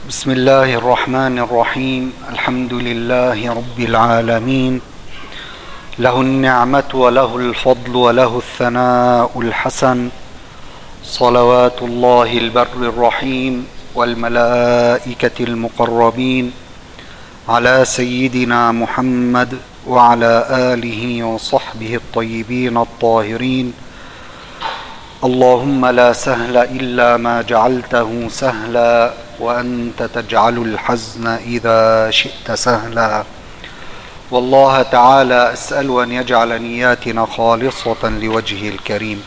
بسم الله الرحمن الرحيم. الحمد لله رب العالمين، له النعمة وله الفضل وله الثناء الحسن، صلوات الله البر الرحيم والملائكة المقربين على سيدنا محمد وعلى آله وصحبه الطيبين الطاهرين. اللهم لا سهل إلا ما جعلته سهلا وأنت تجعل الحزن إذا شئت سهلا. والله تعالى أسأل أن يجعل نياتنا خالصة لوجهه الكريم.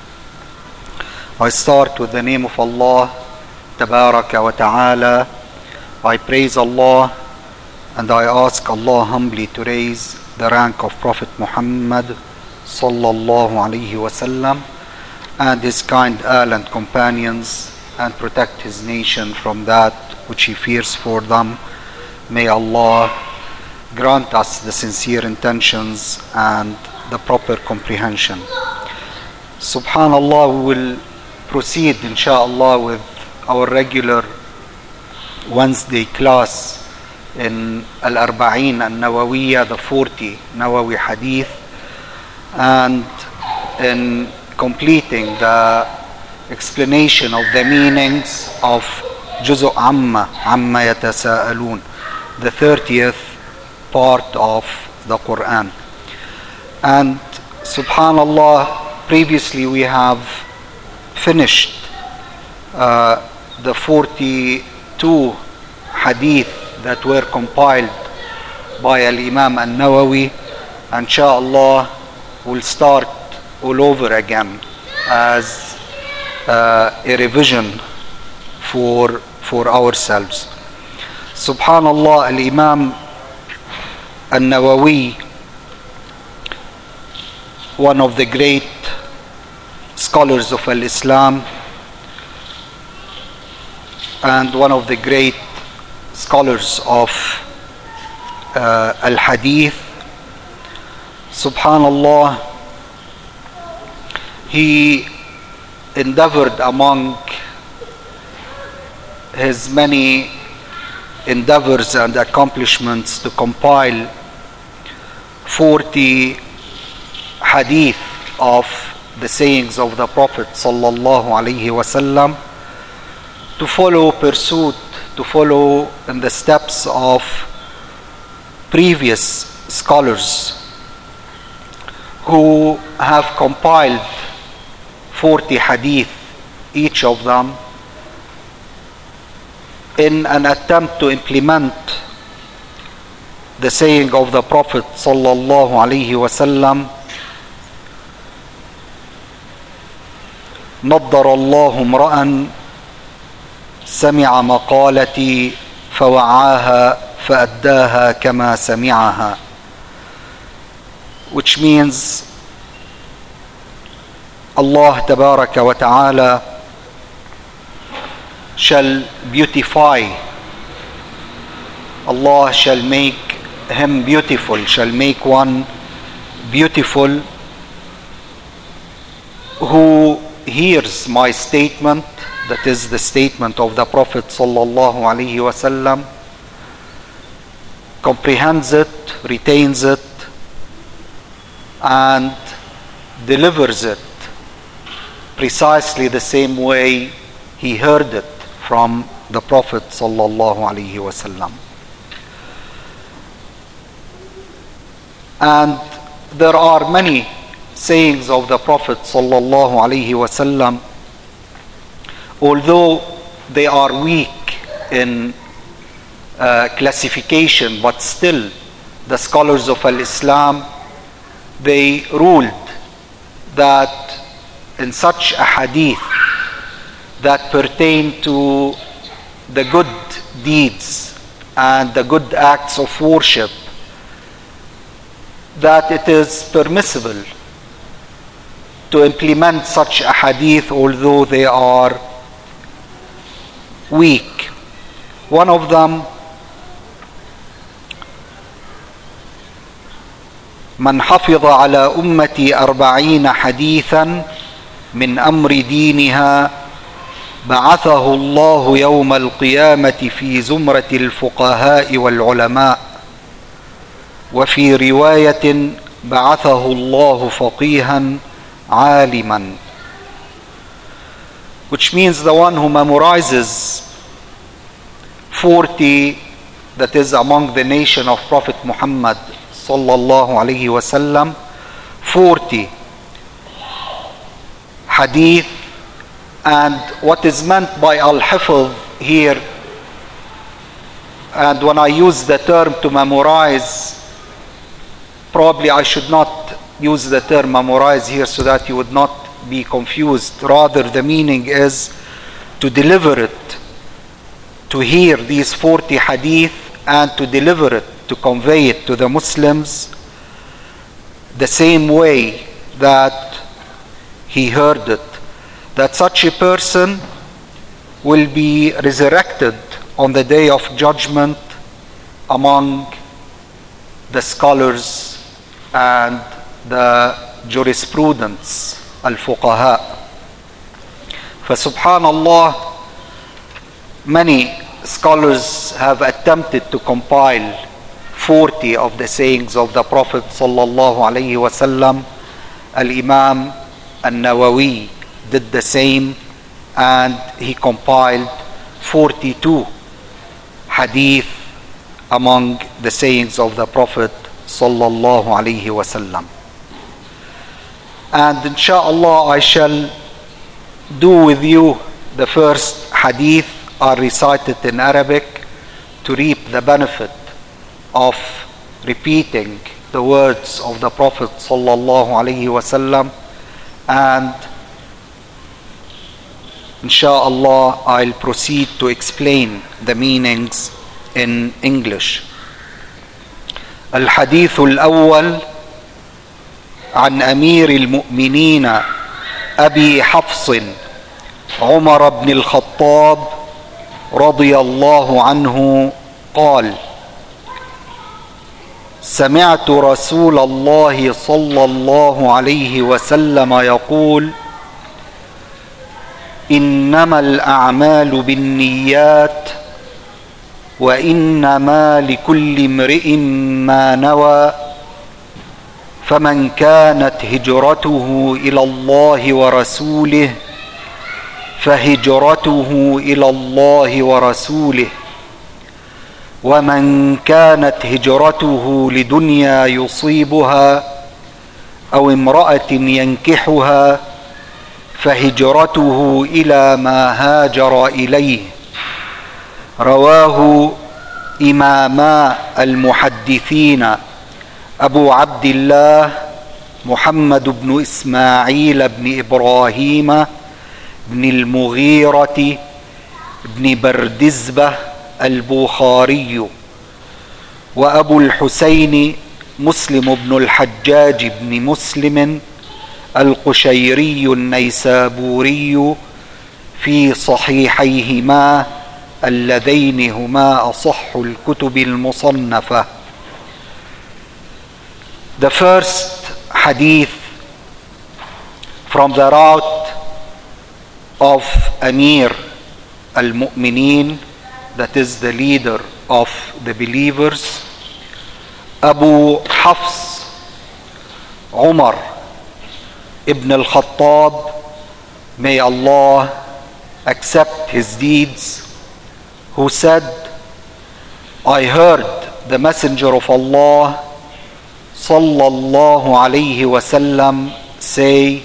I start with the name of Allah Tabaraka wa Ta'ala. I praise Allah and I ask Allah humbly to raise the rank of Prophet Muhammad sallallahu alayhi wa sallam and his kind Ahl and companions, and protect his nation from that which he fears for them. May Allah grant us the sincere intentions and the proper comprehension. Subhanallah, we will proceed inshallah with our regular Wednesday class in Al-Arba'in Al-Nawawiyya, the 40 Nawawi Hadith, and in completing the explanation of the meanings of Juzu Amma Yatasa'alun, the 30th part of the Quran. And subhanallah, previously we have finished the 42 hadith that were compiled by Al-Imam Al-Nawawi. Inshallah, we'll start all over again as a revision for ourselves. Subhanallah, Al-Imam Al-Nawawi, one of the great scholars of Al-Islam and one of the great scholars of Al-Hadith, subhanallah, he endeavored among his many endeavors and accomplishments to compile 40 hadith of the sayings of the Prophet sallallahu alaihi wasallam, to follow in the steps of previous scholars who have compiled 40 hadith, each of them, in an attempt to implement the saying of the Prophet sallallahu alaihi wasallam, نضر الله امرأ سمع مقالتي فوعاها فأداها كما سمعها, which means Allah Tabaraka wa Ta'ala shall beautify, Allah shall make him beautiful, shall make one beautiful who hears my statement, that is the statement of the Prophet sallallahu alaihi wasallam, comprehends it, retains it, and delivers it precisely the same way he heard it from the Prophet sallallahu alaihi wasallam. And there are many sayings of the Prophet sallallahu alaihi wasallam, although they are weak in classification, but still the scholars of Al-Islam, they ruled that in such a hadith that pertain to the good deeds and the good acts of worship, that it is permissible to implement such a hadith although they are weak. One of them, من حفظ على أمتي 40 حديثا من أمر دينها بعثه الله يوم القيامة في زمرة الفقهاء والعلماء. وفي رواية بعثه الله فقيها عالما. Which means the one who memorizes 40, that is among the nation of Prophet Muhammad sallallahu alaihi wasallam, 40 hadith. And what is meant by al-hifz here, and when I use the term to memorize, probably I should not use the term memorize here so that you would not be confused. Rather, the meaning is to deliver it, to hear these 40 hadith and to deliver it, to convey it to the Muslims the same way that he heard it. That such a person will be resurrected on the day of judgment among the scholars and the jurisprudents, al-fuqaha. For subhanallah, many scholars have attempted to compile 40 of the sayings of the Prophet sallallahu alaihi wasallam. Al-Imam al-Nawawi did the same, and he compiled 42 hadith among the sayings of the Prophet sallallahu alaihi wasallam. And inshallah I shall do with you the first hadith are recited in Arabic to reap the benefit of repeating the words of the Prophet sallallahu alaihi wasallam, and inshallah I'll proceed to explain the meanings in English. الحديث الأول عن أمير المؤمنين أبي حفص عمر بن الخطاب رضي الله عنه قال: سمعت رسول الله صلى الله عليه وسلم يقول: إنما الأعمال بالنيات وإنما لكل امرئ ما نوى، فمن كانت هجرته إلى الله ورسوله فهجرته إلى الله ورسوله، ومن كانت هجرته لدنيا يصيبها أو امرأة ينكحها فهجرته إلى ما هاجر إليه. رواه إماما المحدثين أبو عبد الله محمد بن إسماعيل بن إبراهيم بن المغيرة بن بردزبة البخاري، وأبو الحسين مسلم بن الحجاج بن مسلم القشيري النيسابوري في صحيحيهما اللذين هما أصح الكتب المصنفة. The first hadith from the route of Amir al-Mu'mineen, that is the leader of the believers, Abu Hafs Umar ibn al-Khattab, may Allah accept his deeds, who said, I heard the Messenger of Allah sallallahu alayhi wasallam say,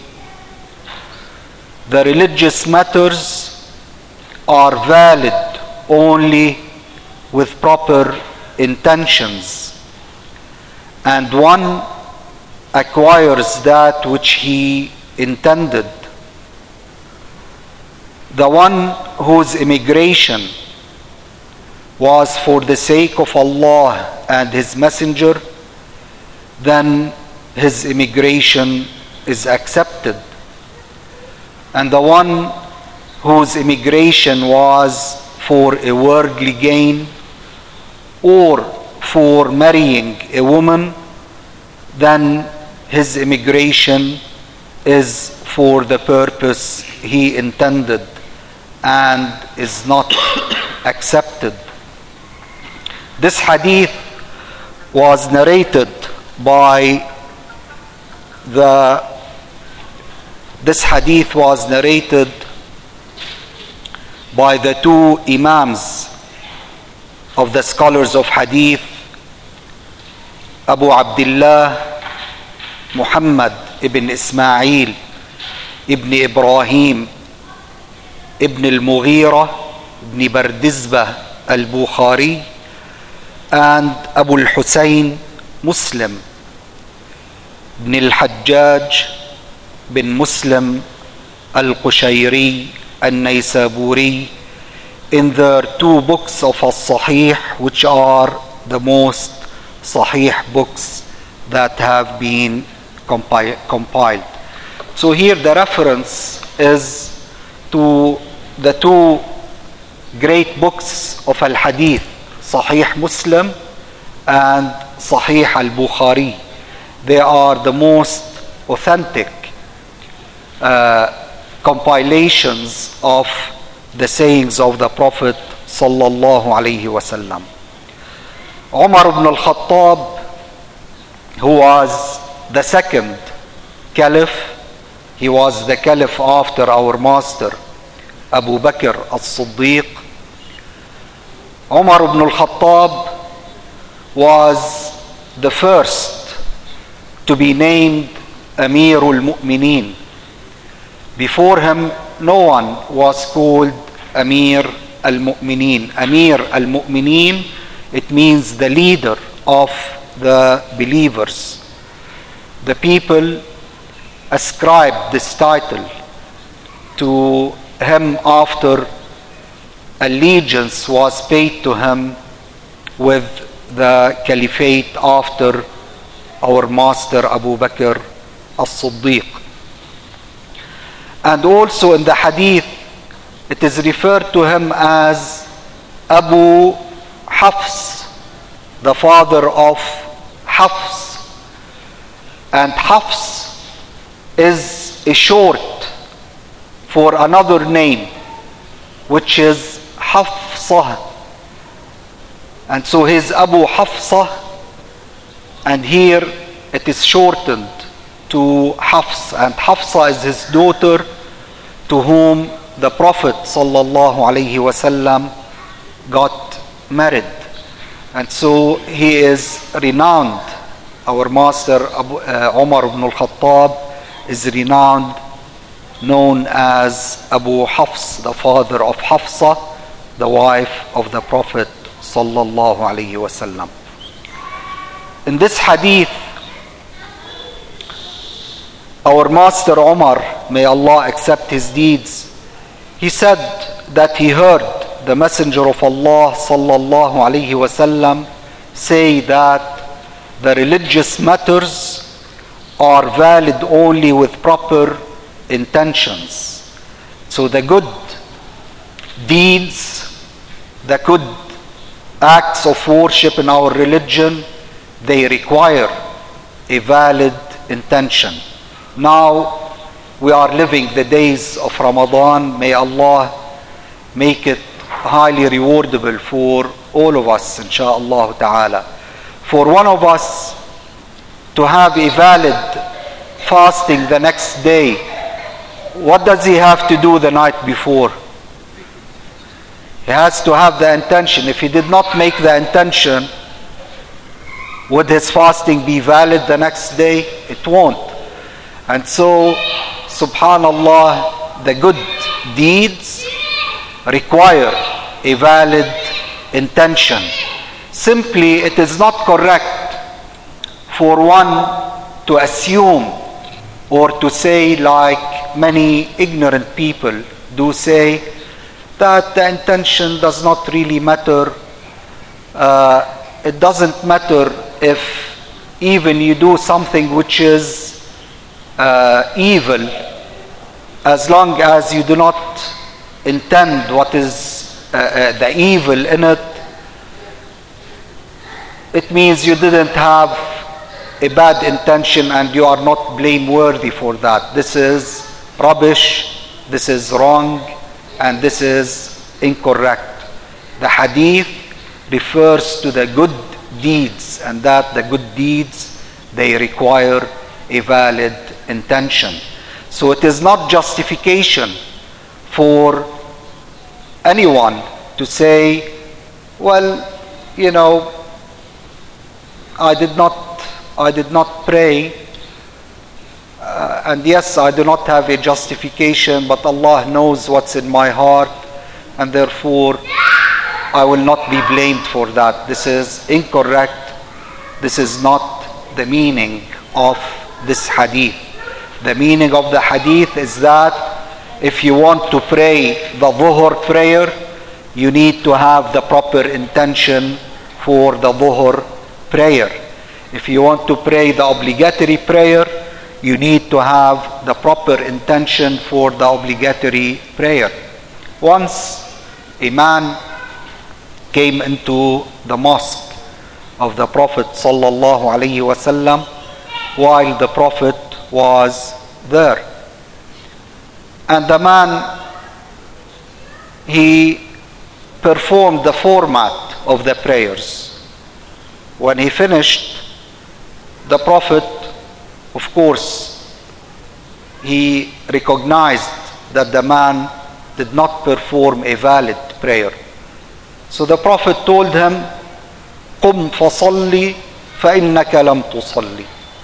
the religious matters are valid only with proper intentions, and one acquires that which he intended. The one whose immigration was for the sake of Allah and His Messenger, then his immigration is accepted. And the one whose immigration was for a worldly gain or for marrying a woman, then his immigration is for the purpose he intended and is not accepted. This hadith was narrated by the two Imams of the scholars of hadith, Abu Abdullah Muhammad ibn Ismail ibn Ibrahim ibn al-Mughira ibn Bardizbah al-Bukhari, and Abu al-Husayn Muslim ibn al-Hajjaj bin Muslim al-Qushayri al-Naysaburi, in their two books of As-Sahih, which are the most Sahih books that have been compiled. So here the reference is to the two great books of Al-Hadith, Sahih Muslim and Sahih Al-Bukhari. They are the most authentic compilations of the sayings of the Prophet sallallahu alaihi wasallam. Umar ibn al-Khattab, who was the second caliph, he was the caliph after our master Abu Bakr as-Siddiq. Umar ibn al-Khattab was the first to be named Amirul Mu'mineen. Before him, no one was called Amir al-Mu'mineen. Amir al-Mu'mineen, it means the leader of the believers. The people ascribed this title to him after allegiance was paid to him with the caliphate after our master Abu Bakr as-Siddiq. And also in the hadith, it is referred to him as Abu Hafs, the father of Hafs. And Hafs is a short for another name, which is Hafsah. And so he is Abu Hafsah, and here it is shortened to Hafs, and Hafsa is his daughter, to whom the Prophet sallallahu alaihi wasallam got married. And so he is renowned. Our master Umar ibn al-Khattab is renowned, known as Abu Hafs, the father of Hafsa, the wife of the Prophet sallallahu alaihi wasallam. In this hadith, our master Umar, may Allah accept his deeds, he said that he heard the Messenger of Allah sallallahu alaihi wasallam say that the religious matters are valid only with proper intentions. So the good deeds, the good acts of worship in our religion, they require a valid intention. Now we are living the days of Ramadan. May Allah make it highly rewardable for all of us, insha'Allah ta'ala. For one of us to have a valid fasting the next day, what does he have to do the night before? He has to have the intention. If he did not make the intention, would his fasting be valid the next day? It won't. And so, subhanallah, the good deeds require a valid intention. Simply, it is not correct for one to assume or to say, like many ignorant people do say, that the intention does not really matter. It doesn't matter if even you do something which is evil, as long as you do not intend what is the evil in it. It means you didn't have a bad intention and you are not blameworthy for that. This is rubbish, this is wrong, and this is incorrect. The hadith refers to the good deeds, and that the good deeds, they require a valid intention. So it is not justification for anyone to say, well, I did not pray, and yes, I do not have a justification, but Allah knows what's in my heart, and therefore I will not be blamed for that. This is incorrect. This is not the meaning of this hadith. The meaning of the hadith is that if you want to pray the Dhuhr prayer, you need to have the proper intention for the Dhuhr prayer. If you want to pray the obligatory prayer, you need to have the proper intention for the obligatory prayer. Once a man came into the mosque of the Prophet sallallahu alaihi wasallam while the Prophet was there. And the man, he performed the format of the prayers. When he finished, the Prophet, of course, he recognized that the man did not perform a valid prayer. So the Prophet told him, قُمْ فَصَلِّ فَإِنَّكَ لَمْ تُصَلِّ.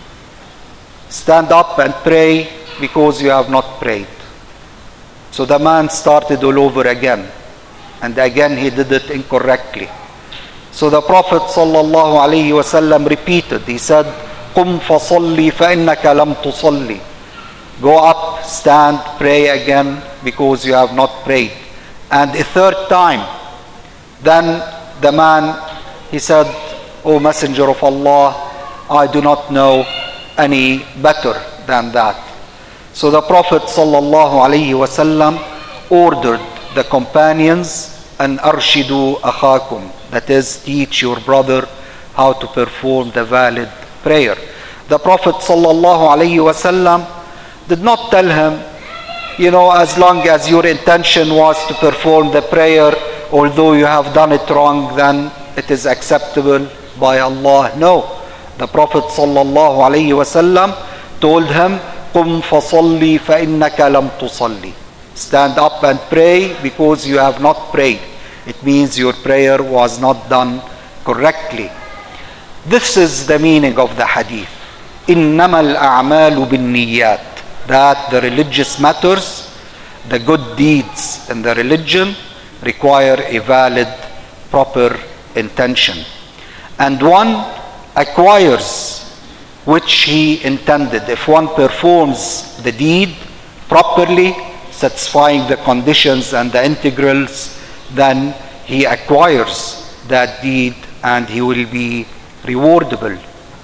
Stand up and pray because you have not prayed. So the man started all over again, and again he did it incorrectly. So the Prophet sallallahu alaihi wasallam repeated. He said, قُمْ فَصَلِّ فَإِنَّكَ لَمْ تُصَلِّ. Go up, stand, pray again because you have not prayed. And a third time, then the man, he said, O Messenger of Allah, I do not know any better than that. So the Prophet sallallahu alaihi wasallam ordered the companions, an arshidu akhakum, that is, teach your brother how to perform the valid prayer. The Prophet sallallahu alaihi wasallam did not tell him, as long as your intention was to perform the prayer, although you have done it wrong, then it is acceptable by Allah. No. The Prophet sallallahu alaihi wasallam told him, قُمْ فَصَلِّ فَإِنَّكَ لَمْ تُصَلِّ. Stand up and pray because you have not prayed. It means your prayer was not done correctly. This is the meaning of the hadith. إِنَّمَا الْأَعْمَالُ بِالنِّيَّاتِ. That the religious matters, the good deeds in the religion require a valid, proper intention. And one acquires which he intended. If one performs the deed properly, satisfying the conditions and the integrals, then he acquires that deed and he will be rewardable.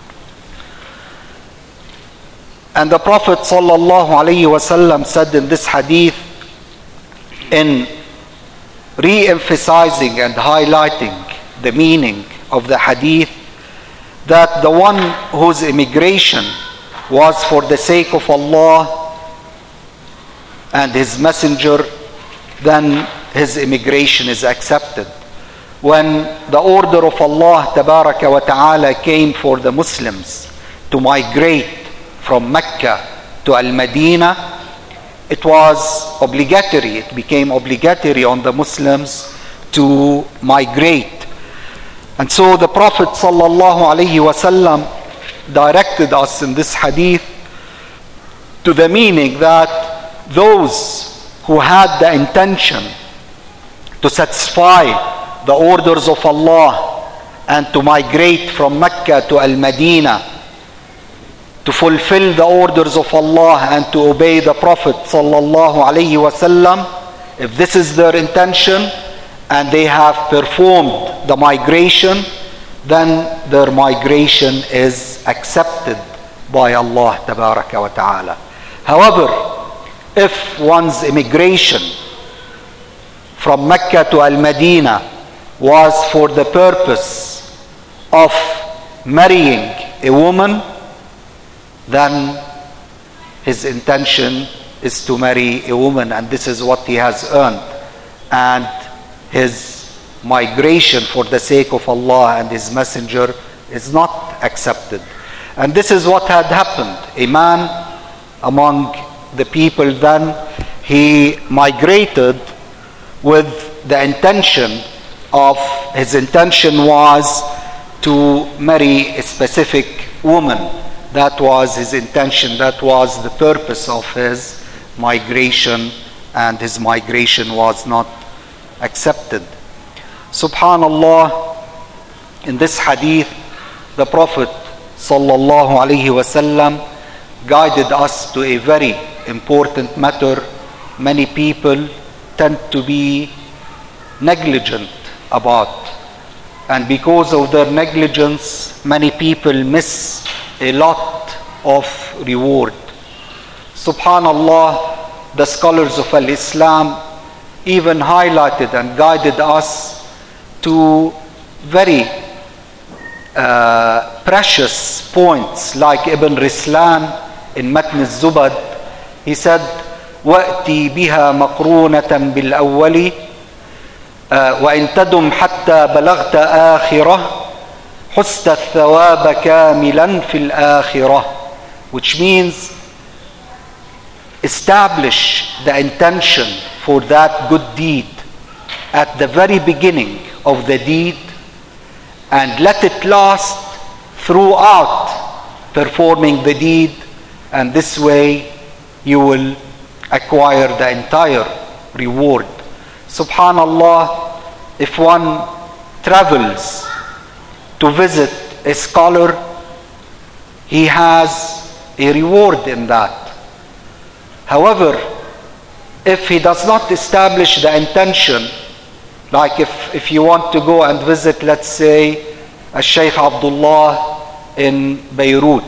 And the Prophet sallallahu alaihi wasallam said in this hadith, in re-emphasizing and highlighting the meaning of the hadith, that the one whose immigration was for the sake of Allah and His Messenger, then his immigration is accepted. When the order of Allah Tabaraka wa Ta'ala came for the Muslims to migrate from Mecca to Al-Madinah, it was obligatory. It became obligatory on the Muslims to migrate. And so the Prophet sallallahu alaihi wasallam directed us in this hadith to the meaning that those who had the intention to satisfy the orders of Allah and to migrate from Mecca to Al-Madinah, to fulfill the orders of Allah and to obey the Prophet sallallahu alaihi wasallam, if this is their intention and they have performed the migration, then their migration is accepted by Allah Tabaraka wa Ta'ala. However, if one's immigration from Mecca to Al-Madinah was for the purpose of marrying a woman, then his intention is to marry a woman, and this is what he has earned. and his migration for the sake of Allah and his messenger is not accepted. And this is what had happened. A man among the people then, he migrated with the intention was to marry a specific woman. That was his intention. That was the purpose of his migration, and his migration was not accepted. Subhanallah, in this hadith, the Prophet sallallahu alaihi wasallam guided us to a very important matter. Many people tend to be negligent about, and because of their negligence, many people miss a lot of reward. Subhanallah, the scholars of Al-Islam even highlighted and guided us to very precious points, like Ibn Rislan in Matn al-Zubad. He said, وَأْتِي بِهَا مَقْرُونَةً بِالْأَوَّلِ وَإِن تَدُمْ حَتَّى بَلَغْتَ آخِرَةً حُسْتَ الثَّوَابَ كَامِلًا فِي الْآخِرَةِ, which means establish the intention for that good deed at the very beginning of the deed, and let it last throughout performing the deed, and this way you will acquire the entire reward. Subhanallah, if one travels to visit a scholar, he has a reward in that. However, if he does not establish the intention, like if you want to go and visit, let's say, Shaykh Abdullah in Beirut,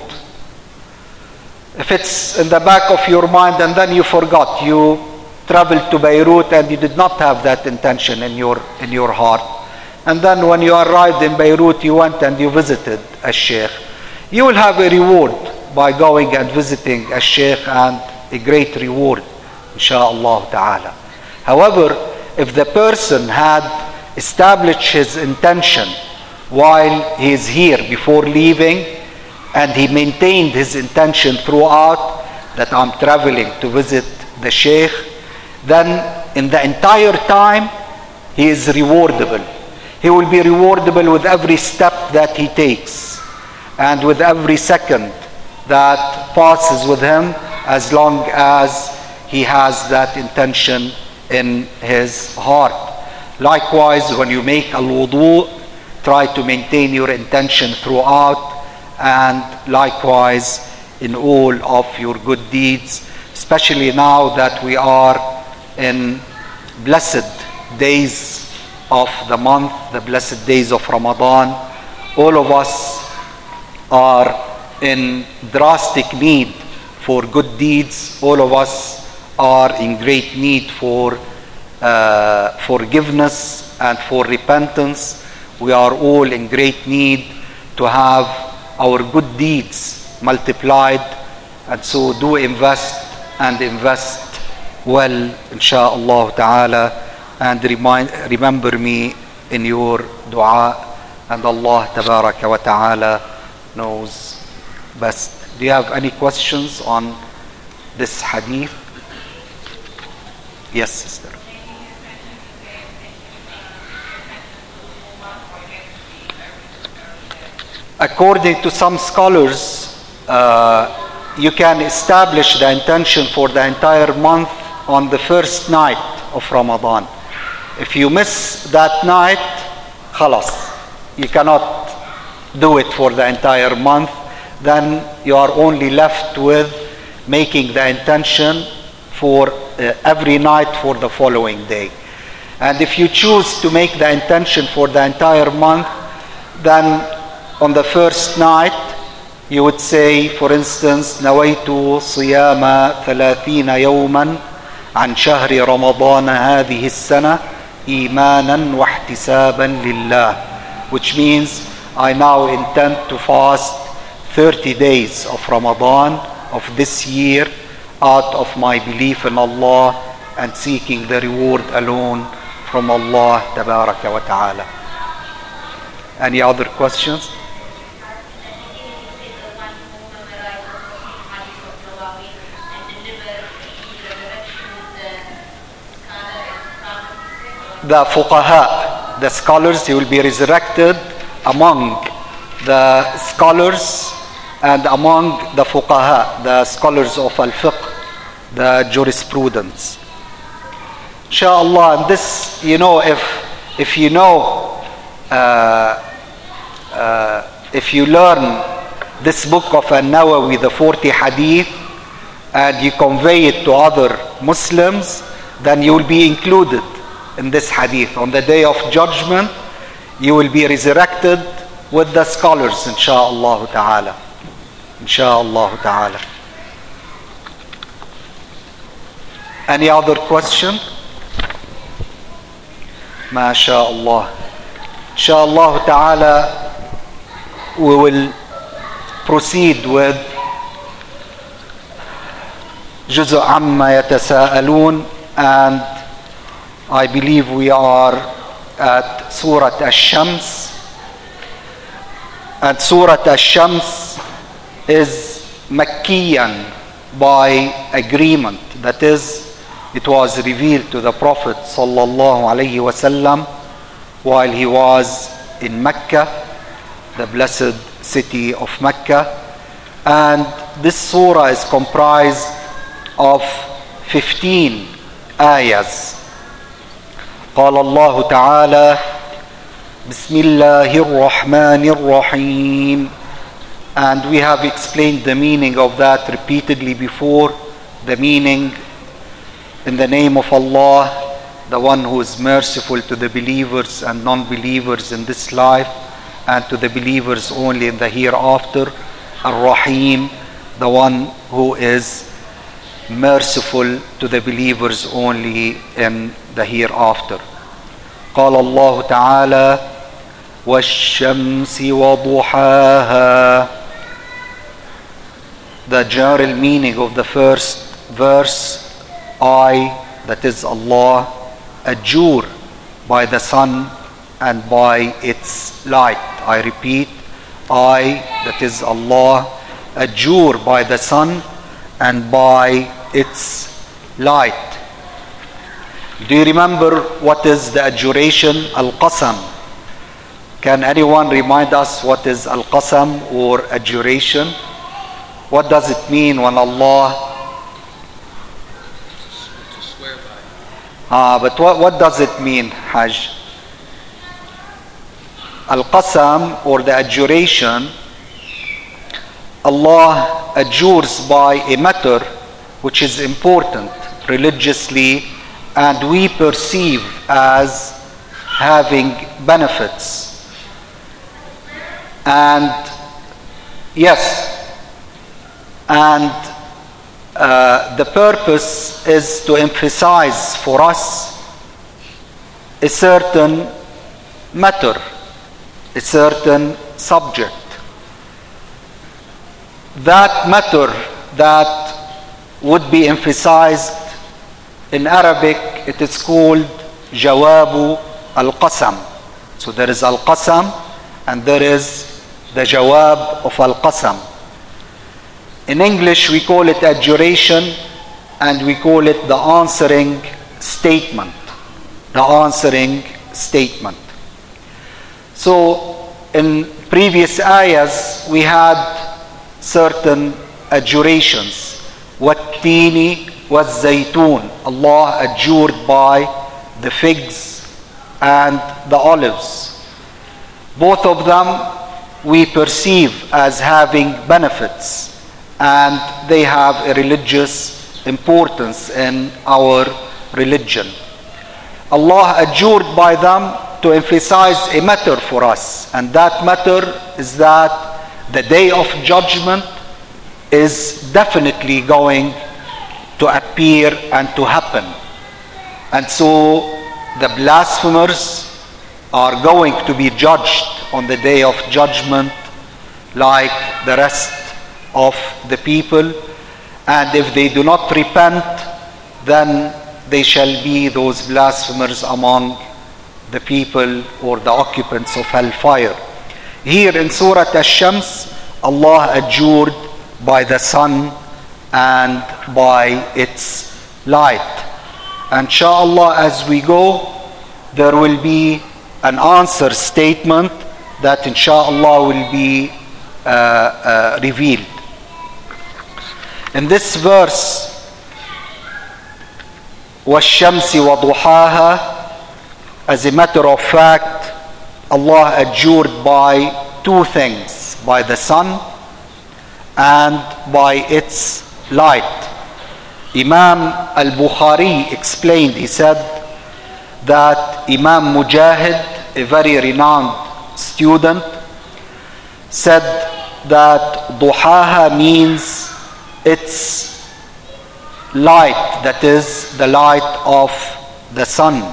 if it's in the back of your mind and then you forgot, you traveled to Beirut and you did not have that intention in your heart, and then when you arrived in Beirut, you went and you visited a Shaykh, you will have a reward by going and visiting a Shaykh, and a great reward, inshaAllah ta'ala. However, if the person had established his intention while he is here before leaving, and he maintained his intention throughout, that I'm traveling to visit the Shaykh, then in the entire time he is rewardable. He will be rewardable with every step that he takes and with every second that passes with him, as long as he has that intention in his heart. Likewise, when you make al-wudu, try to maintain your intention throughout, and likewise in all of your good deeds, especially now that we are in blessed days of the month, the blessed days of Ramadan. All of us are in drastic need for good deeds. All of us are in great need for forgiveness and for repentance. We are all in great need to have our good deeds multiplied, and so do invest well, insha'Allah ta'ala, and remember me in your dua, and Allah tabaraka wa ta'ala knows best. Do you have any questions on this hadith? Yes, sister. According to some scholars, you can establish the intention for the entire month on the first night of Ramadan. If you miss that night, khalas, you cannot do it for the entire month. Then you are only left with making the intention for every night for the following day. And if you choose to make the intention for the entire month, then on the first night you would say, for instance, نويت صيام 30 يوما عن شهر رمضان هذه السنة إيمانا واحتسابا لله, which means I now intend to fast 30 days of Ramadan of this year out of my belief in Allah and seeking the reward alone from Allah Tabaraka wa Ta'ala. Any other questions? The fuqaha, the scholars, they will be resurrected among the scholars and among the fuqaha, the scholars of al-fiqh, the jurisprudence. Inshallah, and this, you know, if you know, if you learn this book of An-Nawawi, the 40 hadith, and you convey it to other Muslims, then you will be included in this hadith. On the day of judgment, you will be resurrected with the scholars, insha'Allah ta'ala. Insha'Allah ta'ala. Any other question? MashaAllah. Insha'Allah ta'ala, we will proceed with Juz' Amma Yatasa'alun, and I believe we are at Surah Ash-Shams. And Surah Ash-Shams is Makkiyan by agreement. That is, it was revealed to the Prophet sallallahu alaihi wasallam while he was in Mecca, the blessed city of Mecca. And this surah is comprised of 15 ayahs. قال الله تعالى بسم الله الرحمن الرحيم, and we have explained the meaning of that repeatedly before. The meaning: in the name of Allah, the one who is merciful to the believers and non-believers in this life, and to the believers only in the hereafter. Ar-Rahim, the one who is merciful to the believers only in the hereafter. قال الله تعالى والشمس وضحاها. The general meaning of the first verse: I, that is Allah, adjure by the sun and by its light. I repeat, I, that is Allah, adjure by the sun and by its light. Do you remember what is the adjuration? Al-Qasam. Can anyone remind us what is Al-Qasam or adjuration? What does it mean when Allah... To swear by. But what does it mean, Hajj? Al-Qasam, or the adjuration, Allah adjures by a matter which is important religiously and we perceive as having benefits. And yes, and the purpose is to emphasize for us a certain matter, a certain subject. That matter that would be emphasized, in Arabic it is called Jawabu al-Qasam. So there is al-Qasam and there is the Jawab of al-Qasam. In English we call it adjuration and we call it the answering statement. The answering statement. So in previous ayahs we had certain adjurations. Wat-tini was-zaytun. Allah adjured by the figs and the olives. Both of them we perceive as having benefits and they have a religious importance in our religion. Allah adjured by them to emphasize a matter for us, and that matter is that the day of judgment is definitely going to appear and to happen. And so the blasphemers are going to be judged on the day of judgment like the rest of the people, and if they do not repent, then they shall be those blasphemers among the people or the occupants of hellfire. Here in Surah Ash-Shams, Allah adjured by the sun and by its light. And inshallah, as we go, there will be an answer statement that inshallah will be revealed. In this verse, وَالشَّمْسِ وَضُحَاهَا, as a matter of fact, Allah adjured by two things, by the sun and by its light. Imam al-Bukhari explained, he said that Imam Mujahid, a very renowned student, said that duhaha means its light, that is the light of the sun.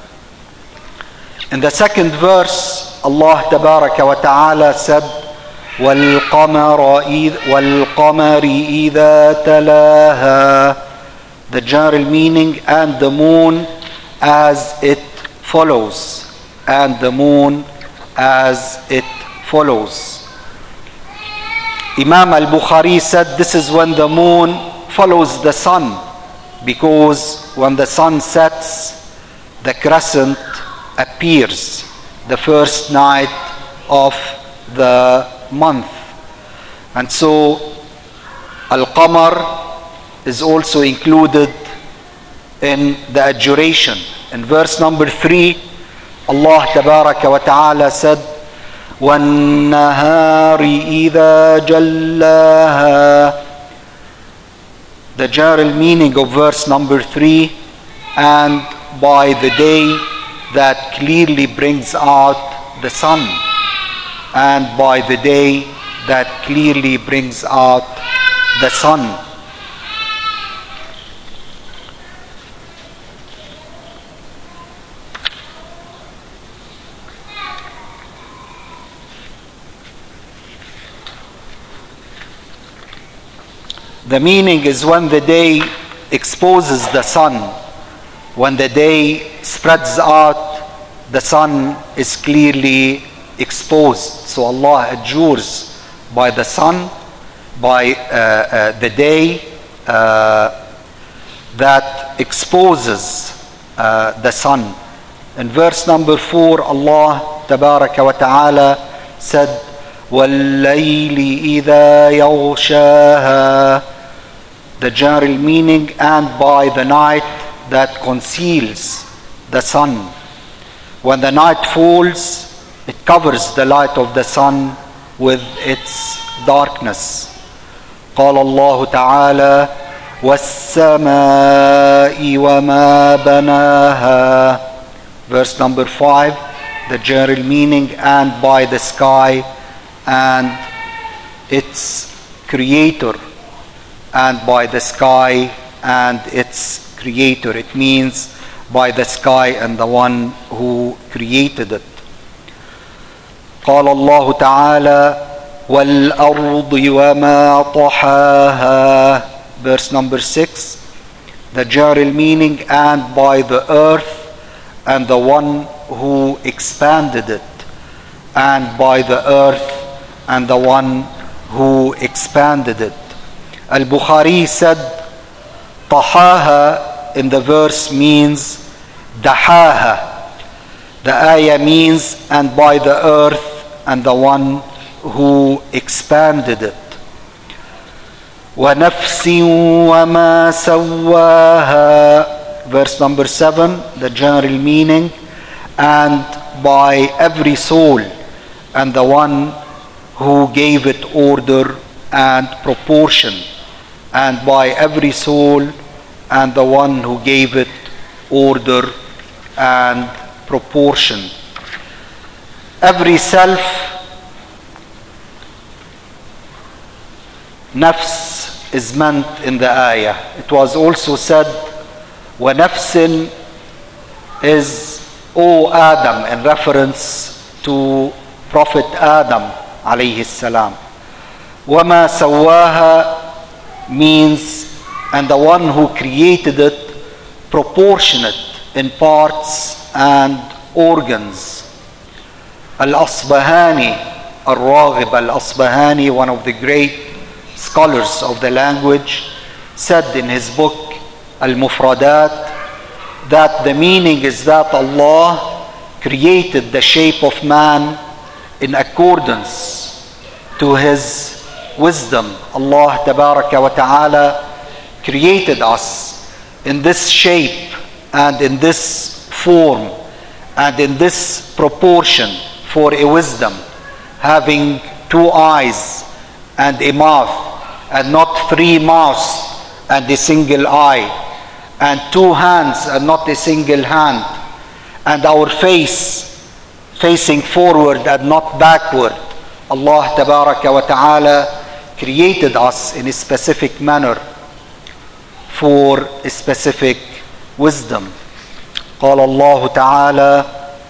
In the second verse, Allah tabaraka wa ta'ala said, وَالْقَمَرِ إِذَا تَلَاهَا, the general meaning, and the moon as it follows, and the moon as it follows. Imam al-Bukhari said this is when the moon follows the sun, because when the sun sets, the crescent appears the first night of the month. And so al-Qamar is also included in the adjuration. In verse number 3, Allah tabaraka wa ta'ala said, وَالنَّهَارِ إِذَا جَلَّاهَا, the general meaning of verse number 3, and by the day that clearly brings out the sun, and by the day that clearly brings out the sun. The meaning is when the day exposes the sun, when the day spreads out, the sun is clearly exposed. So Allah adjures by the sun, by the day that exposes the sun. In verse number 4, Allah tabaraka wa ta'ala said, وَاللَّيْلِ إِذَا يَغْشَاهَا, the general meaning, and by the night that conceals the sun. When the night falls, it covers the light of the sun with its darkness. قال الله تعالى وَالسَّمَاءِ وَمَا بَنَاهَا, verse number 5, the general meaning, and by the sky and its creator, and by the sky and its creator. It means by the sky and the one who created it. قال الله تعالى وَالْأَرْضِ وَمَا طَحَاهَا, verse number 6, the general meaning, and by the earth and the one who expanded it, and by the earth and the one who expanded it. Al-Bukhari said طَحَاهَا in the verse means dahaha. The ayah means, and by the earth and the one who expanded it. وَنَفْسٍ وَمَا سَوَّاهَا, verse number 7, the general meaning, and by every soul and the one who gave it order and proportion, and by every soul and the one who gave it order and proportion. Every self, nafs, is meant in the ayah. It was also said وَنَفْسٍ is O Adam, in reference to Prophet Adam alayhi salam. وَمَا سَوَّاهَا means, and the one who created it proportionate in parts and organs. Al-Asbahani, Al-Raghib Al-Asbahani, one of the great scholars of the language, said in his book Al-Mufradat that the meaning is that Allah created the shape of man in accordance to his wisdom. Allah Tabaraka wa Ta'ala created us in this shape and in this form and in this proportion for a wisdom, having 2 eyes and a mouth, and not 3 mouths and a single eye, and 2 hands and not a single hand, and our face facing forward and not backward. Allah Tabaraka wa Ta'ala created us in a specific manner for a specific wisdom. قال الله تعالى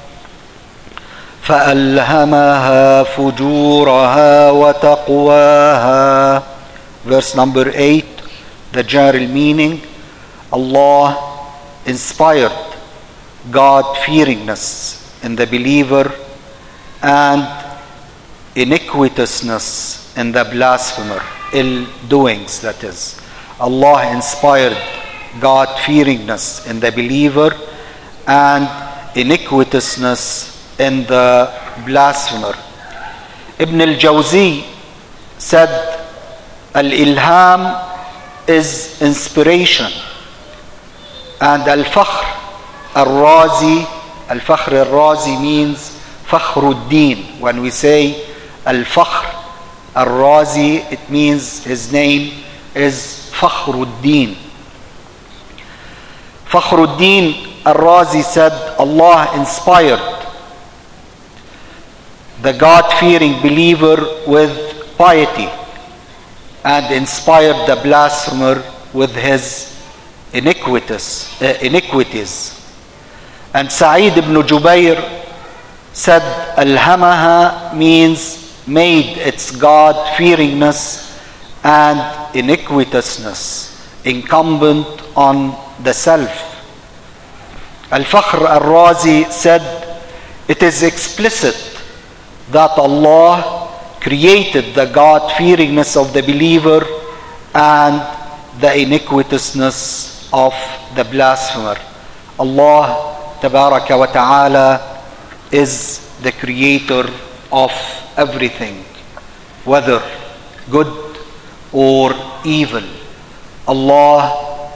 فألهمها فجورها وتقواها. Verse number 8, the general meaning: Allah inspired God-fearingness in the believer and iniquitousness in the blasphemer, ill-doings, that is. Allah inspired God-fearingness in the believer and iniquitousness in the blasphemer. Ibn al-Jawzi said al-ilham is inspiration, and al-fakhr al-razi, al-fakhr al-razi means Fakhruddin. When we say al-fakhr al-razi, it means his name is Fakhruddin. Fakhruddin al-Razi said Allah inspired the God-fearing believer with piety and inspired the blasphemer with his iniquities. And Sa'id ibn Jubayr said Alhamaha means made its God-fearingness and iniquitousness incumbent on the self. Al-Fakhr al-Razi said it is explicit that Allah created the God-fearingness of the believer and the iniquitousness of the blasphemer. Allah Tabaraka wa Ta'ala is the creator of everything, whether good or evil. Allah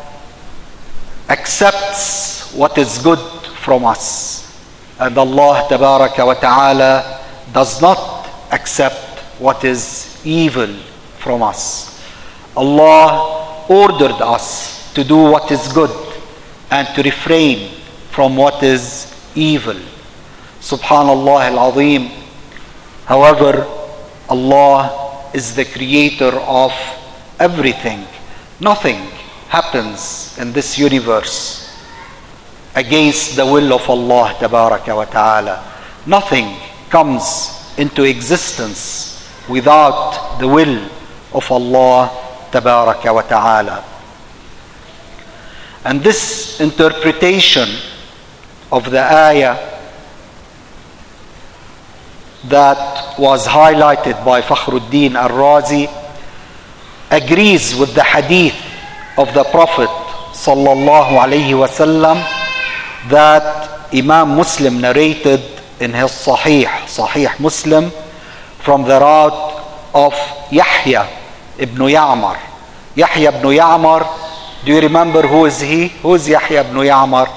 accepts what is good from us, and Allah Tabaraka wa Ta'ala does not accept what is evil from us. Allah ordered us to do what is good and to refrain from what is evil. Subhanallah al-Azim. However, Allah is the creator of everything. Nothing happens in this universe against the will of Allah Tabaraka wa Ta'ala. Nothing comes into existence without the will of Allah Tabaraka wa Ta'ala. And this interpretation of the ayah that was highlighted by Fakhruddin al-Razi agrees with the hadith of the Prophet sallallahu alaihi wasallam that Imam Muslim narrated in his Sahih Muslim, from the route of Yahya ibn Ya'mar. Yahya ibn Ya'mar, do you remember who is he? Who is Yahya ibn Ya'mar?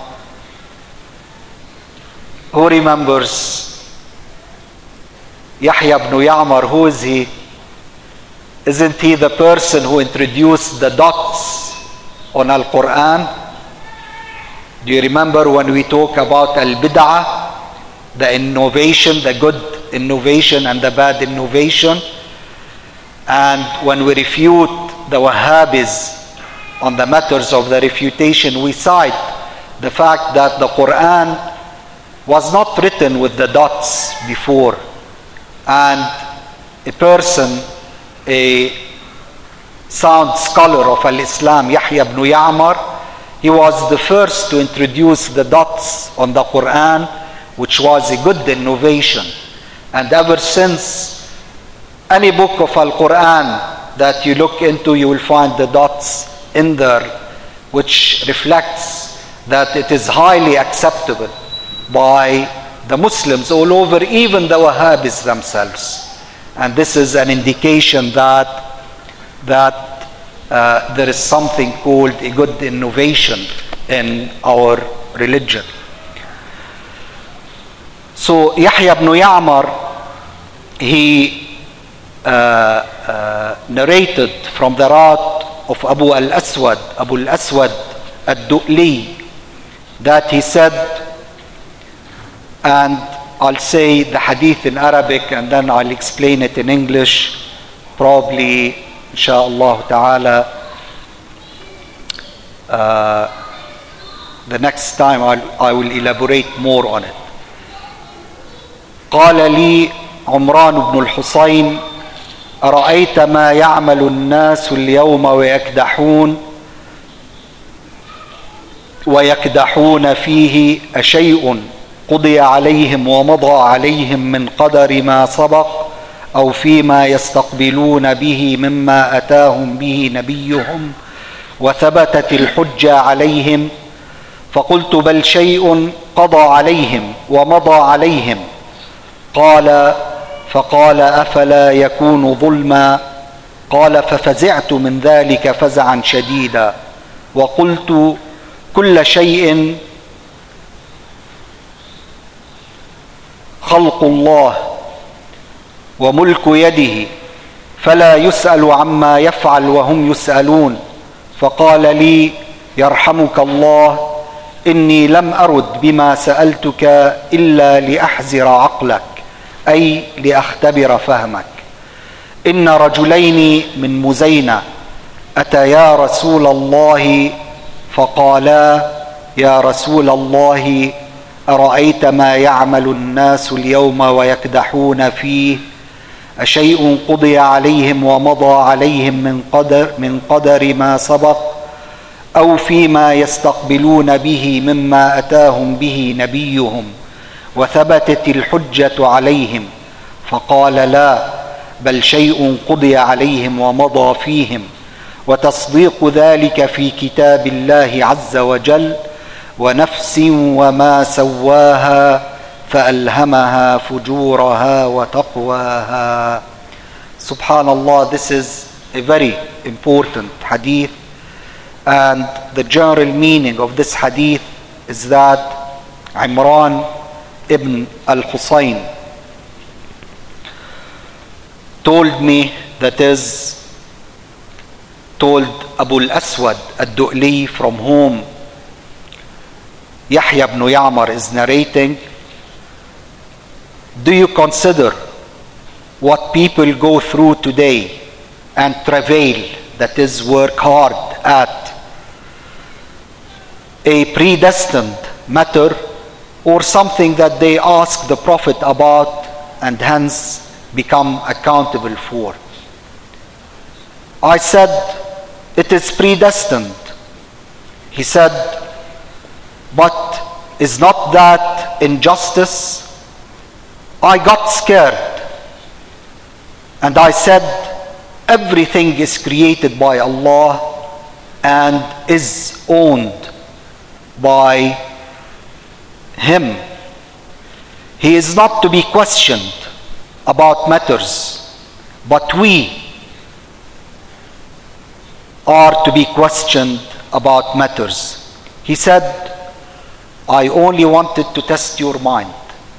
Who remembers Yahya ibn Ya'mar? Who is he? Isn't he the person who introduced the dots on Al-Quran? Do you remember when we talk about Al-Bid'ah, the innovation, the good innovation and the bad innovation? And when we refute the Wahhabis on the matters of the refutation, we cite the fact that the Quran was not written with the dots before, and a person, a sound scholar of Al-Islam, Yahya ibn Ya'mar, He was the first to introduce the dots on the Quran, which was a good innovation. And ever since, any book of Al-Quran that you look into, you will find the dots in there, which reflects that it is highly acceptable by the Muslims all over, even the Wahhabis themselves. And this is an indication that there is something called a good innovation in our religion. So Yahya ibn Ya'mar, he narrated from the route of Abu al-Aswad ad-Du'li, that he said, and I'll say the hadith in Arabic and then I'll explain it in English, probably inshallah ta'ala the next time I will elaborate more on it. قال لي عمران بن الحصين أرأيت ما يعمل الناس اليوم ويكدحون فيه أشيء قضي عليهم ومضى عليهم من قدر ما سبق أو فيما يستقبلون به مما أتاهم به نبيهم وثبتت الحجة عليهم؟ فقلت بل شيء قضى عليهم ومضى عليهم. فقال أفلا يكون ظلما؟ قال ففزعت من ذلك فزعا شديدا وقلت كل شيء خلق الله وملك يده فلا يسأل عما يفعل وهم يسألون. فقال لي يرحمك الله إني لم أرد بما سألتك إلا لأحزر عقلك، أي لأختبر فهمك. إن رجلين من مزينة أتيا رسول الله فقالا يا رسول الله أرأيت ما يعمل الناس اليوم ويكدحون فيه أشيء قضي عليهم ومضى عليهم من قدر ما سبق أو فيما يستقبلون به مما أتاهم به نبيهم وثبتت الحجة عليهم؟ فقال لا، بل شيء قضي عليهم ومضى فيهم، وتصديق ذلك في كتاب الله عز وجل، ونفس وما سواها فألهمها فجورها وتقواها. Subhanallah, this is a very important hadith, and the general meaning of this hadith is that Imran ibn al-Husayn told me, that is, told Abu al-Aswad ad-Du'li, from whom Yahya ibn Ya'mar is narrating, do you consider what people go through today and travail, that is, work hard at, a predestined matter or something that they ask the Prophet about and hence become accountable for? I said, it is predestined. He said, but is not that injustice? I got scared and I said, everything is created by Allah and is owned by Him. He is not to be questioned about matters, but we are to be questioned about matters. He said, I only wanted to test your mind.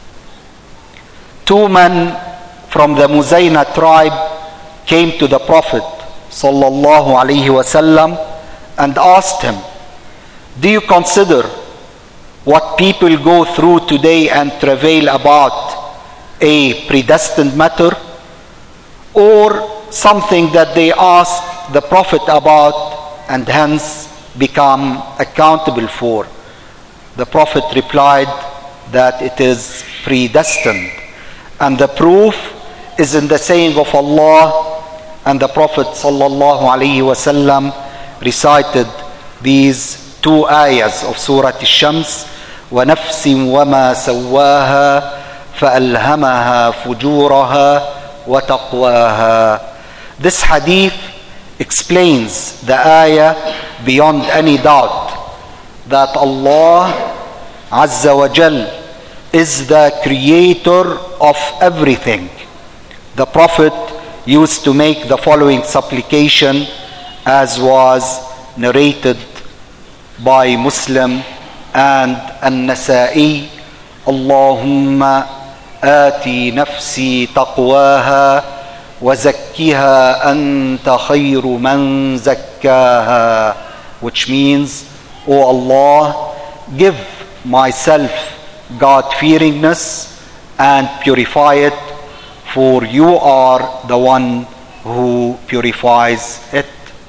Two men from the Muzayna tribe came to the Prophet sallallahu alaihi wasallam and asked him, do you consider what people go through today and travail about a predestined matter, or something that they ask the Prophet about and hence become accountable for? The Prophet replied that it is predestined, and the proof is in the saying of Allah, and the Prophet sallallahu alaihi wasallam recited these two ayahs of Surah Ash-Shams. وَنَفْسٍ وَمَا سَوَّاهَا فَأَلْهَمَهَا فُجُورَهَا وَتَقْوَاهَا. This hadith explains the ayah beyond any doubt that Allah Azza wa Jal is the creator of everything. The Prophet used to make the following supplication, as was narrated by Muslim and An-Nasa'i: Allahumma ati nafsi taqwaha wa zakkiha anta khayru man zakkaha, which means, O Allah, give myself God-fearingness and purify it, for you are the one who purifies it.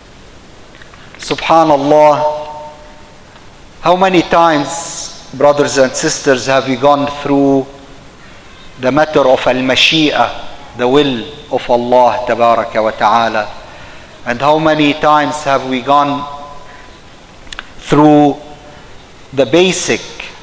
Subhanallah, how many times, brothers and sisters, have we gone through the matter of al-mashi'ah, the will of Allah tabaraka wa ta'ala, and how many times have we gone through the basic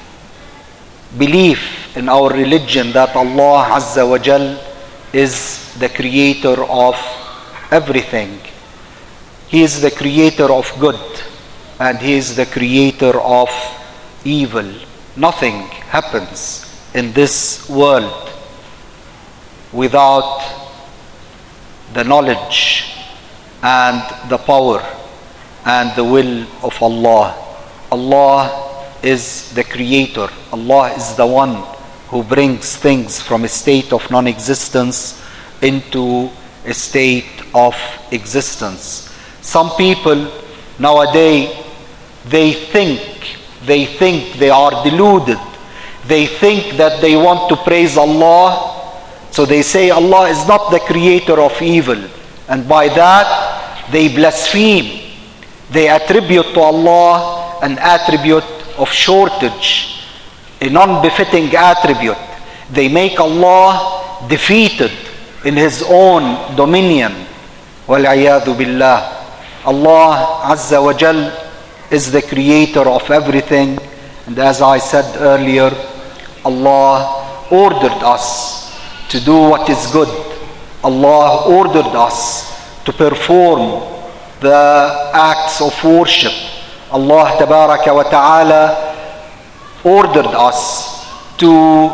belief in our religion that Allah Azza wa Jal is the creator of everything. He is the creator of good and He is the creator of evil. Nothing happens in this world without the knowledge and the power and the will of Allah. Allah is the creator. Allah is the one who brings things from a state of non-existence into a state of existence. Some people nowadays, they think they are deluded. They think that they want to praise Allah, so they say Allah is not the creator of evil, and by that they blaspheme. They attribute to Allah an attribute of shortage, a non-befitting attribute. They make Allah defeated in His own dominion. Wal-'iyadhu billah. Allah Azza wa Jal is the creator of everything, and as I said earlier, Allah ordered us to do what is good. Allah ordered us to perform the acts of worship. Allah Tabaraka wa Ta'ala ordered us to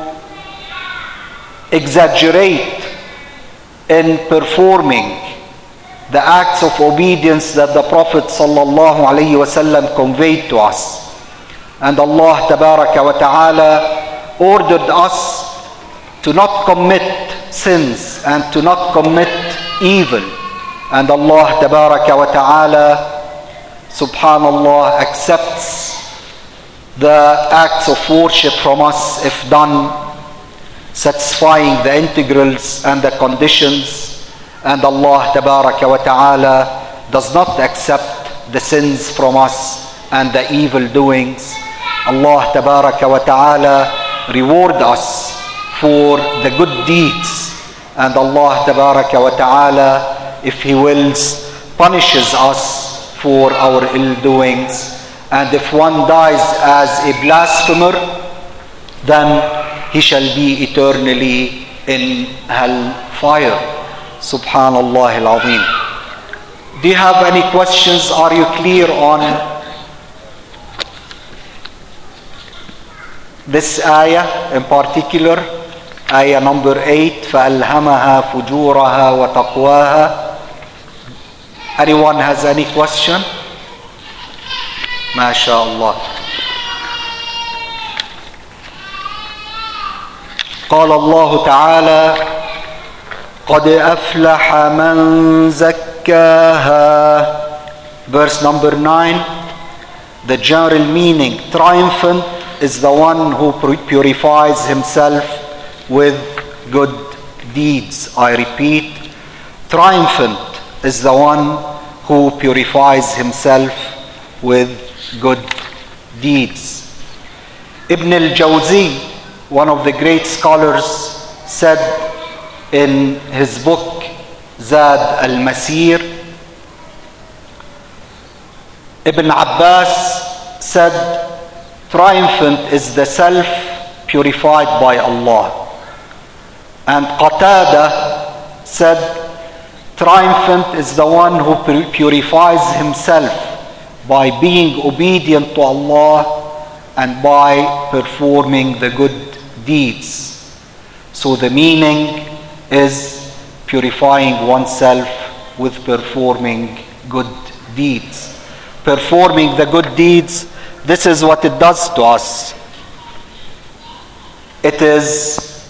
exaggerate in performing the acts of obedience that the Prophet sallallahu alaihi wasallam conveyed to us. And Allah Tabaraka wa Ta'ala ordered us to not commit sins and to not commit evil. And Allah Tabaraka wa Ta'ala, subhanallah, accepts the acts of worship from us if done satisfying the integrals and the conditions. And Allah Tabaraka wa Ta'ala does not accept the sins from us and the evil doings. Allah Tabaraka wa Ta'ala reward us for the good deeds, and Allah Tabaraka wa Ta'ala, if He wills, punishes us for our ill doings. And if one dies as a blasphemer, then he shall be eternally in hellfire. Subhanallah al-Azim. Do you have any questions? Are you clear on this ayah in particular? Ayah number 8, فَأَلْهَمَهَا فُجُورَهَا وَتَقْوَاهَا. Anyone has any question? MashaAllah. قال الله تعالى قد أفلح من زكاها. Verse number 9, the general meaning: triumphant is the one who purifies himself with good deeds. I repeat, triumphant is the one who purifies himself with good deeds. Ibn al-Jawzi, one of the great scholars, said in his book Zad al-Masir, Ibn Abbas said, triumphant is the self purified by Allah. And Qatada said, triumphant is the one who purifies himself by being obedient to Allah and by performing the good deeds. So the meaning is purifying oneself with performing good deeds. Performing the good deeds, this is what it does to us. It is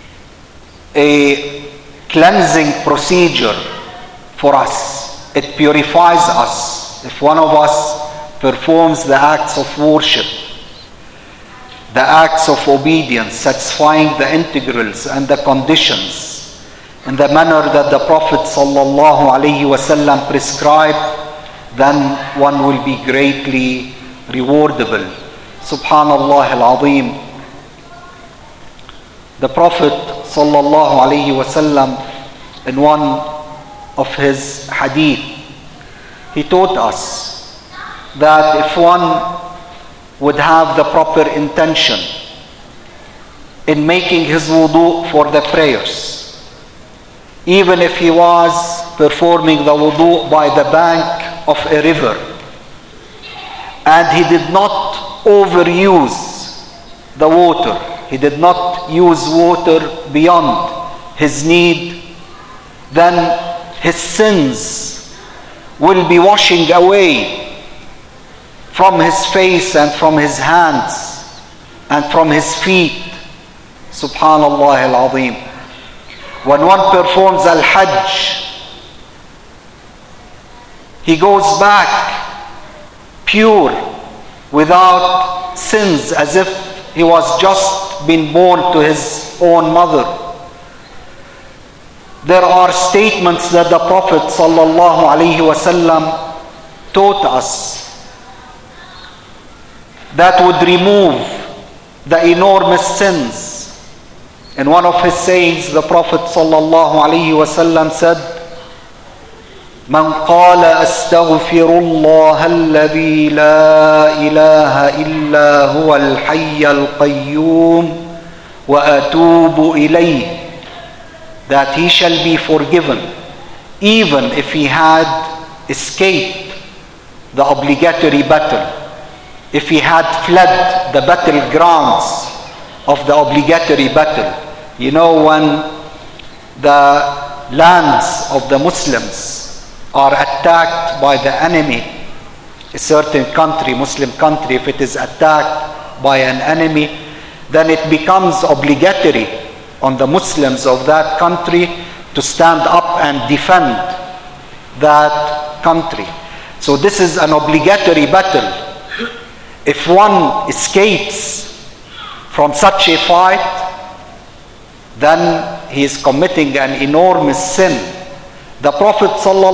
a cleansing procedure for us. It purifies us. If one of us performs the acts of worship, the acts of obedience, satisfying the integrals and the conditions in the manner that the Prophet ﷺ prescribed, then one will be greatly rewardable. Subhanallah al-Azim. The Prophet ﷺ, in one of his hadith, he taught us that if one would have the proper intention in making his wudu for the prayers, even if he was performing the wudu by the bank of a river, and he did not overuse the water, he did not use water beyond his need, then his sins will be washing away from his face and from his hands and from his feet. Subhanallah al-Azim. When one performs al-Hajj, he goes back pure, without sins, as if he was just been born to his own mother. There are statements that the Prophet ﷺ taught us that would remove the enormous sins. In one of his sayings, the Prophet ﷺ said, من قال أستغفر الله الذي لا إله إلا هو الحي القيوم وأتوب إليه, that he shall be forgiven even if he had escaped the obligatory battle, if he had fled the battlegrounds of the obligatory battle. You know, when the lands of the Muslims are attacked by the enemy, a certain country, Muslim country, if it is attacked by an enemy, then it becomes obligatory on the Muslims of that country to stand up and defend that country. So this is an obligatory battle. If one escapes from such a fight, then he is committing an enormous sin. The Prophet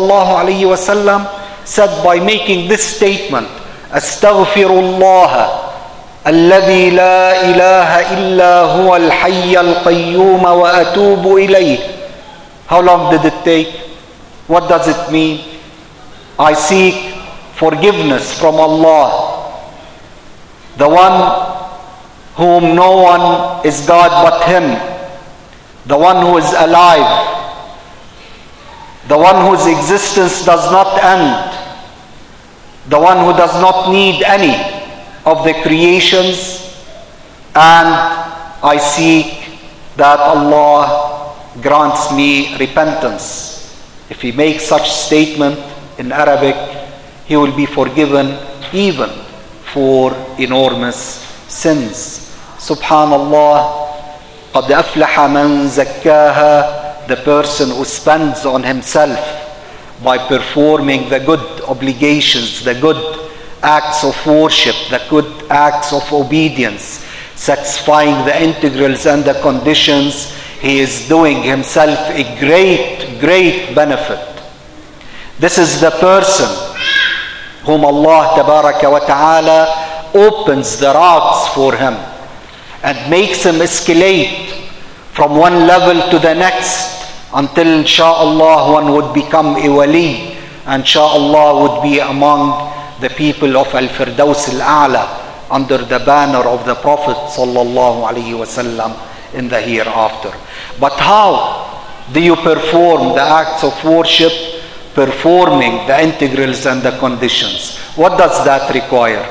ﷺ said, by making this statement, Astaghfirullah الذي لا إله إلا هو الحي القيوم وأتوب إليه. How long did it take? What does it mean? I seek forgiveness from Allah, the one whom no one is God but Him, the one who is alive, the one whose existence does not end, the one who does not need any of the creations, and I seek that Allah grants me repentance. If he makes such statement in Arabic, he will be forgiven even for enormous sins. Subhanallah, قَدْ أَفْلَحَ مَنْ زَكَّاهَا. The person who spends on himself by performing the good obligations, the good acts of worship, the good acts of obedience, satisfying the integrals and the conditions, he is doing himself a great benefit. This is the person whom Allah Tabaraka wa Ta'ala opens the routes for him and makes him escalate from one level to the next, until insha'Allah one would become a wali, and insha'Allah would be among the people of Al-Firdaus Al-A'la under the banner of the Prophet sallallahu alaihi wasallam in the hereafter. But how do you perform the acts of worship? Performing the integrals and the conditions. What does that require?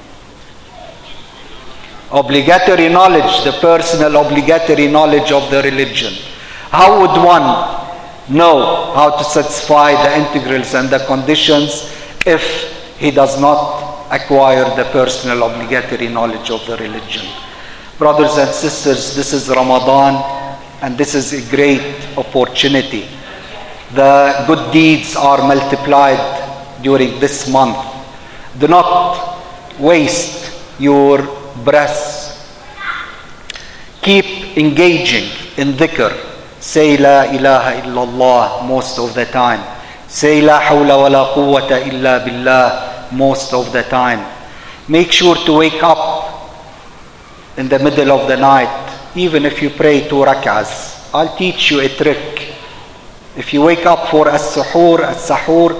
Obligatory knowledge, the personal obligatory knowledge of the religion. How would one know how to satisfy the integrals and the conditions if he does not acquire the personal obligatory knowledge of the religion? Brothers and sisters, this is Ramadan and this is a great opportunity. The good deeds are multiplied during this month. Do not waste your breath. Keep engaging in dhikr. Say la ilaha illallah most of the time. Say la hawla wa la quwwata illa billah most of the time. Make sure to wake up in the middle of the night, even if you pray 2 rak'ahs. I'll teach you a trick. If you wake up for as-sahur,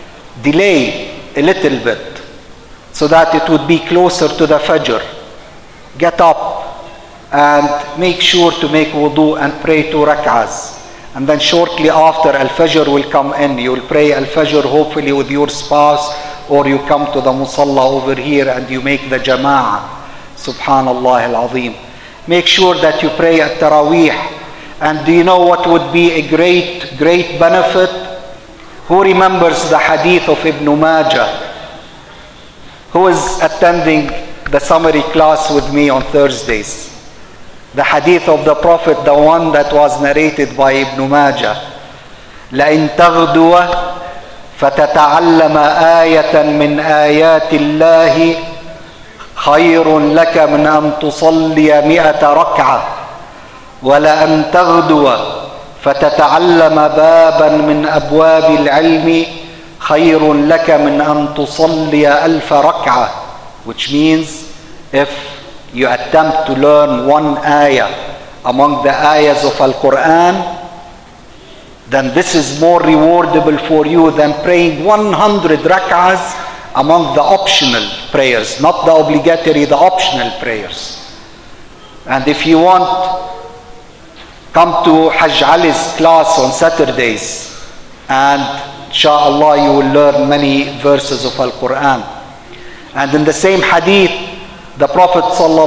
delay a little bit so that it would be closer to the fajr. Get up and make sure to make wudu and pray 2 rak'ahs. And then shortly after, al-fajr will come in. You will pray al-fajr hopefully with your spouse, or you come to the musalla over here and you make the jama'ah. Subhanallah al-azim. Make sure that you pray at Taraweeh. And do you know what would be a great benefit? Who remembers the hadith of Ibn Majah? Who is attending the summary class with me on Thursdays? The hadith of the Prophet, the one that was narrated by Ibn Majah. لَإِن تَغْدُوَ فَتَتَعَلَّمَ آيَةً مِّنْ آيَاتِ اللَّهِ خَيْرٌ لَكَ مِنْ أَن تُصَلِّيَ 100 رَكْعَةٍ وَلَأَن تَغْدُوَ فَتَتَعَلَّمَ بَابًا مِّنْ أَبْوَابِ الْعِلْمِ خَيْرٌ لَكَ مِنْ أَن تُصَلِّيَ 1000 رَكْعَةٍ. Which means, if you attempt to learn one ayah among the ayahs of Al-Quran, then this is more rewardable for you than praying 100 rak'ahs among the optional prayers, not the obligatory, the optional prayers. And if you want, come to Hajj Ali's class on Saturdays, and inshallah you will learn many verses of Al-Quran. And in the same hadith, the Prophet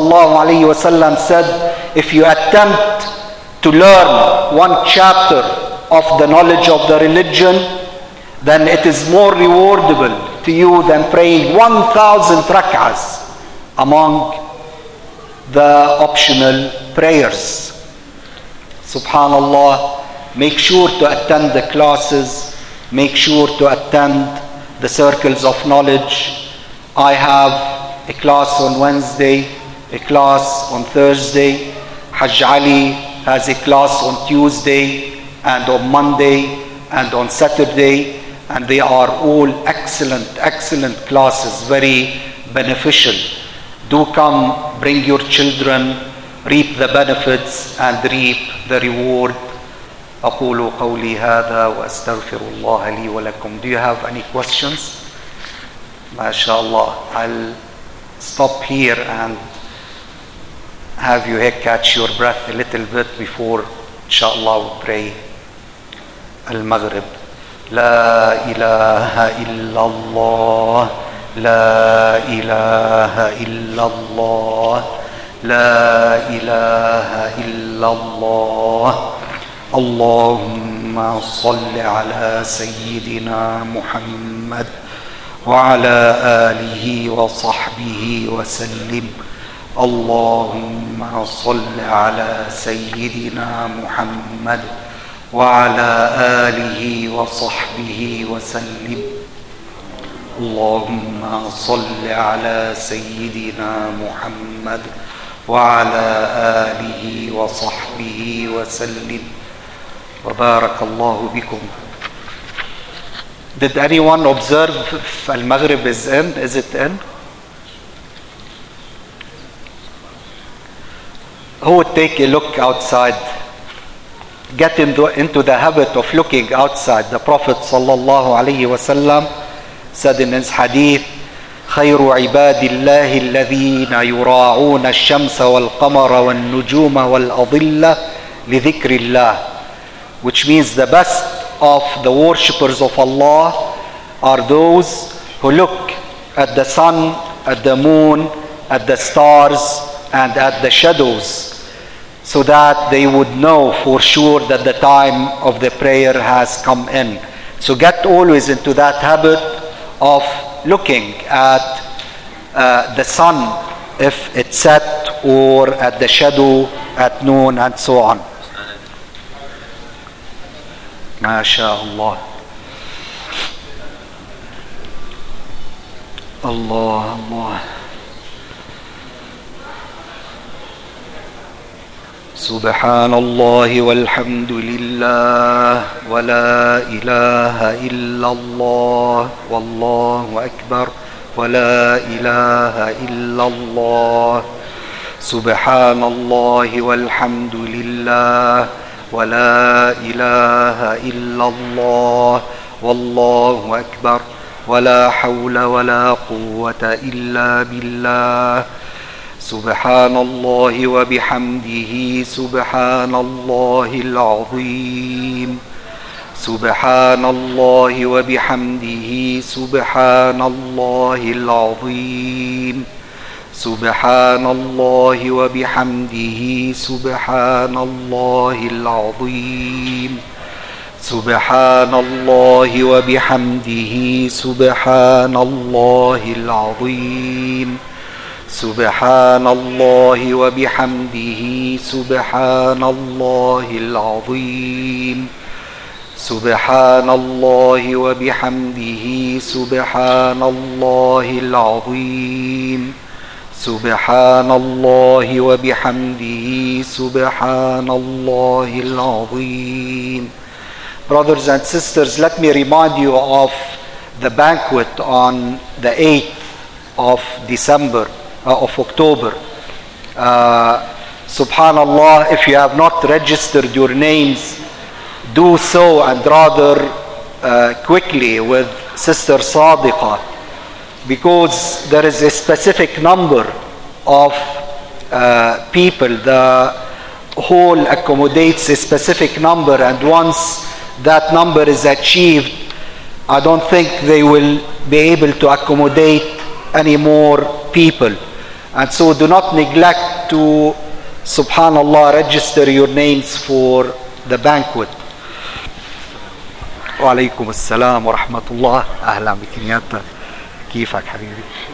ﷺ said, if you attempt to learn one chapter of the knowledge of the religion, then it is more rewardable to you than praying 1000 rak'ahs among the optional prayers. Subhanallah, make sure to attend the classes, make sure to attend the circles of knowledge. I have a class on Wednesday, a class on Thursday. Hajj Ali has a class on Tuesday and on Monday and on Saturday, and they are all excellent classes, very beneficial. Do come, bring your children, reap the benefits and reap the reward. أقول قولي هذا وأستغفر الله لي ولكم. Do you have any questions? MashaAllah. I'll stop here and have you catch your breath a little bit before inshallah we pray Al-Maghrib. La ilaha illallah, la ilaha illallah, la ilaha illallah. Allahumma salli ala Sayyidina Muhammad wa ala alihi wa sahbihi wa sallim. Allahumma salli ala Sayyidina Muhammad wa ala alihi wa sahbihi wa sallim. Allahumma salli ala Sayyidina Muhammad wa ala alihi wa sahbihi wa sallim. Wa barakallahu bikum. Did anyone observe if Al-Maghrib is in? Is it in? Who would take a look outside? Get into the habit of looking outside. The Prophet sallallahu alaihi wasallam said in his hadith, خير عباد الله الذين يراعون الشمس والقمر والنجوم والأضلة لذكر الله, which means the best of the worshippers of Allah are those who look at the sun, at the moon, at the stars, and at the shadows, so that they would know for sure that the time of the prayer has come in. So get always into that habit of looking at the sun if it's set, or at the shadow at noon, and so on. MashaAllah. Allah, Allah. Subhanallah walhamdulillah wa la ilaha illallah wallahu akbar wa la ilaha illallah. Subhanallah walhamdulillah wa la ilaha illallah wallahu akbar wa la hawla wa la quwwata illa billah. Subhanallah wa bihamdihi subhanallahil azim. Subhanallah wa bihamdihi subhanallahil azim. Subhanallah wa bihamdihi subhanallahil azim. Subhanallah wa bihamdihi subhanallahil azim. Subhanallah wa bihamdihi subhanallahil azim. Subhanallah wa bihamdihi subhanallahil azim. Subhanallah wa bihamdihi subhanallahil azim. Brothers and sisters, let me remind you of the banquet on the 8th of October. Subhanallah, if you have not registered your names, do so, and rather quickly, with Sister Sadiqa, because there is a specific number of people. The hall accommodates a specific number, and once that number is achieved, I don't think they will be able to accommodate any more people. And so do not neglect to, subhanallah, register your names for the banquet. Wa alaykum assalam wa rahmatullah. Ahlan bi Kenyatta. كيفك حبيبي؟